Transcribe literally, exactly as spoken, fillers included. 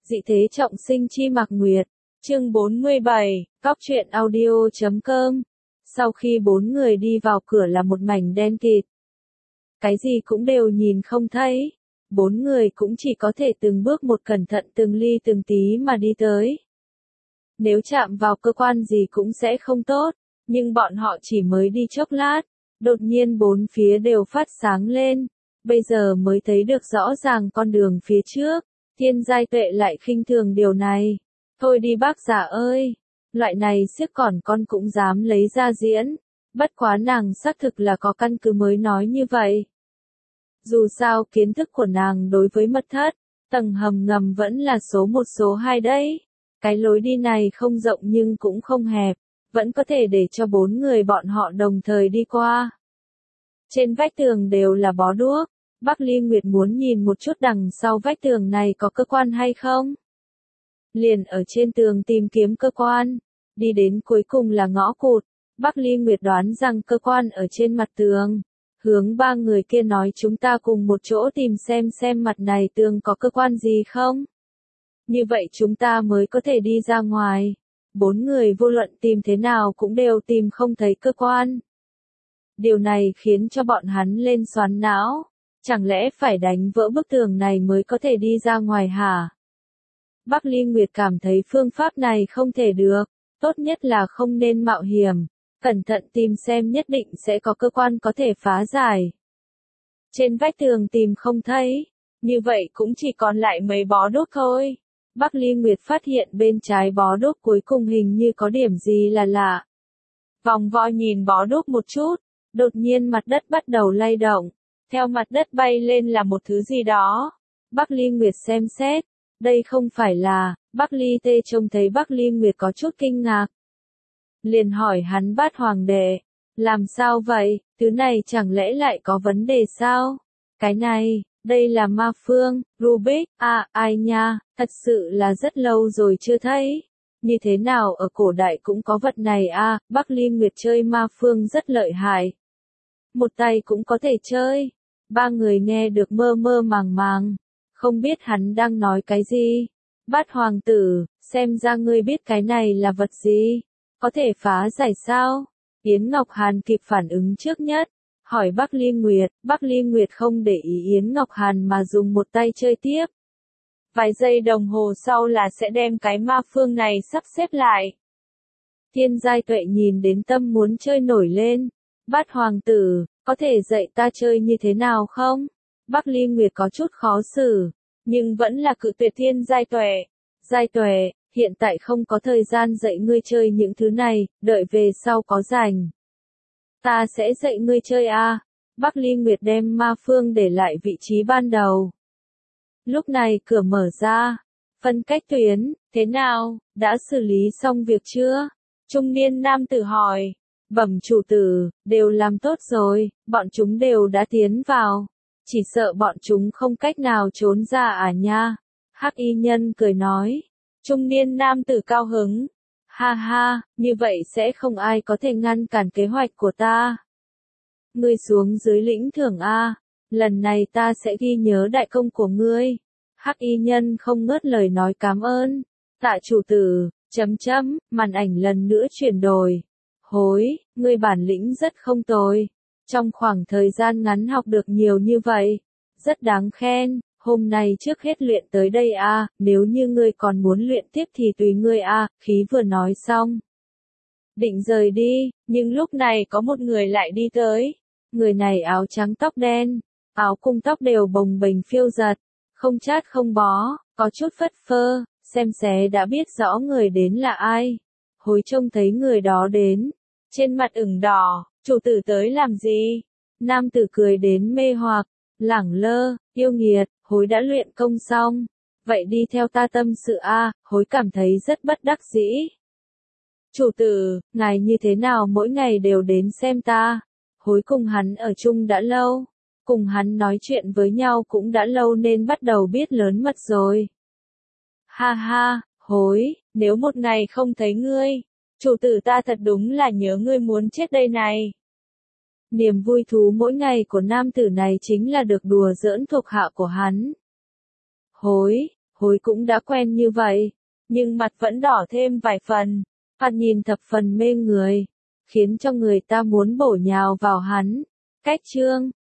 Dị thế trọng sinh chi Mạc Nguyệt, chương bốn mươi bảy, cóc truyện audio chấm com. Sau khi bốn người đi vào cửa là một mảnh đen kịt. Cái gì cũng đều nhìn không thấy. Bốn người cũng chỉ có thể từng bước một cẩn thận từng ly từng tí mà đi tới. Nếu chạm vào cơ quan gì cũng sẽ không tốt, nhưng bọn họ chỉ mới đi chốc lát, đột nhiên bốn phía đều phát sáng lên, bây giờ mới thấy được rõ ràng con đường phía trước. Thiên giai tuệ lại khinh thường điều này. Thôi đi bác giả ơi, loại này siếc còn con cũng dám lấy ra diễn. Bất quá nàng xác thực là có căn cứ mới nói như vậy. Dù sao kiến thức của nàng đối với mật thất, tầng hầm ngầm vẫn là số một số hai đấy. Cái lối đi này không rộng nhưng cũng không hẹp, vẫn có thể để cho bốn người bọn họ đồng thời đi qua. Trên vách tường đều là bó đuốc. Bắc Ly Nguyệt muốn nhìn một chút đằng sau vách tường này có cơ quan hay không. Liền ở trên tường tìm kiếm cơ quan, đi đến cuối cùng là ngõ cụt. Bắc Ly Nguyệt đoán rằng cơ quan ở trên mặt tường. Hướng ba người kia nói chúng ta cùng một chỗ tìm xem xem mặt này tường có cơ quan gì không. Như vậy chúng ta mới có thể đi ra ngoài. Bốn người vô luận tìm thế nào cũng đều tìm không thấy cơ quan. Điều này khiến cho bọn hắn lên xoắn não. Chẳng lẽ phải đánh vỡ bức tường này mới có thể đi ra ngoài hả? Bắc Ly Nguyệt cảm thấy phương pháp này không thể được, tốt nhất là không nên mạo hiểm, cẩn thận tìm xem nhất định sẽ có cơ quan có thể phá giải. Trên vách tường tìm không thấy, như vậy cũng chỉ còn lại mấy bó đuốc thôi. Bắc Ly Nguyệt phát hiện bên trái bó đuốc cuối cùng hình như có điểm gì là lạ. Vòng vo nhìn bó đuốc một chút, đột nhiên mặt đất bắt đầu lay động. Theo mặt đất bay lên là một thứ gì đó. Bắc Ly Nguyệt xem xét. Đây không phải là. Bắc Ly Tê trông thấy Bắc Ly Nguyệt có chút kinh ngạc. Liền hỏi hắn Bát Hoàng đệ. Làm sao vậy? Thứ này chẳng lẽ lại có vấn đề sao? Cái này, đây là ma phương, Rubik. À, ai nha, thật sự là rất lâu rồi chưa thấy. Như thế nào ở cổ đại cũng có vật này à? Bắc Ly Nguyệt chơi ma phương rất lợi hại. Một tay cũng có thể chơi. Ba người nghe được mơ mơ màng màng, không biết hắn đang nói cái gì. Bát hoàng tử, xem ra ngươi biết cái này là vật gì, có thể phá giải sao? Yến Ngọc Hàn kịp phản ứng trước nhất, hỏi Bắc Ly Nguyệt. Bắc Ly Nguyệt không để ý Yến Ngọc Hàn mà dùng một tay chơi tiếp. Vài giây đồng hồ sau là sẽ đem cái ma phương này sắp xếp lại. Thiên giai tuệ nhìn đến tâm muốn chơi nổi lên. Bát hoàng tử, có thể dạy ta chơi như thế nào không? Bắc Ly Nguyệt có chút khó xử, nhưng vẫn là cự tuyệt Thiên giai tuệ. Giai tuệ, hiện tại không có thời gian dạy ngươi chơi những thứ này, đợi về sau có rảnh. Ta sẽ dạy ngươi chơi à? Bắc Ly Nguyệt đem ma phương để lại vị trí ban đầu. Lúc này cửa mở ra. Phân cách tuyến, thế nào, đã xử lý xong việc chưa? Trung niên nam tử hỏi. Bẩm chủ tử, đều làm tốt rồi, bọn chúng đều đã tiến vào. Chỉ sợ bọn chúng không cách nào trốn ra à nha. Hắc y nhân cười nói. Trung niên nam tử cao hứng. Ha ha, như vậy sẽ không ai có thể ngăn cản kế hoạch của ta. Ngươi xuống dưới lĩnh thưởng A, lần này ta sẽ ghi nhớ đại công của ngươi. Hắc y nhân không ngớt lời nói cảm ơn. Tạ chủ tử, chấm chấm, màn ảnh lần nữa chuyển đổi. Hối, ngươi bản lĩnh rất không tồi. Trong khoảng thời gian ngắn học được nhiều như vậy. Rất đáng khen, hôm nay trước hết luyện tới đây a, nếu như ngươi còn muốn luyện tiếp thì tùy ngươi a, khí vừa nói xong. Định rời đi, nhưng lúc này có một người lại đi tới. Người này áo trắng tóc đen, áo cung tóc đều bồng bềnh phiêu giật, không chát không bó, có chút phất phơ, xem xé đã biết rõ người đến là ai. Hối trông thấy người đó đến, trên mặt ửng đỏ, chủ tử tới làm gì? Nam tử cười đến mê hoặc, lẳng lơ, yêu nghiệt, hối đã luyện công xong. Vậy đi theo ta tâm sự a, hối cảm thấy rất bất đắc dĩ. Chủ tử, ngài như thế nào mỗi ngày đều đến xem ta? Hối cùng hắn ở chung đã lâu, cùng hắn nói chuyện với nhau cũng đã lâu nên bắt đầu biết lớn mật rồi. Ha ha, hối, nếu một ngày không thấy ngươi, chủ tử ta thật đúng là nhớ ngươi muốn chết đây này. Niềm vui thú mỗi ngày của nam tử này chính là được đùa giỡn thuộc hạ của hắn. Hối, Hối cũng đã quen như vậy, nhưng mặt vẫn đỏ thêm vài phần, thoạt nhìn thập phần mê người, khiến cho người ta muốn bổ nhào vào hắn. Cách chương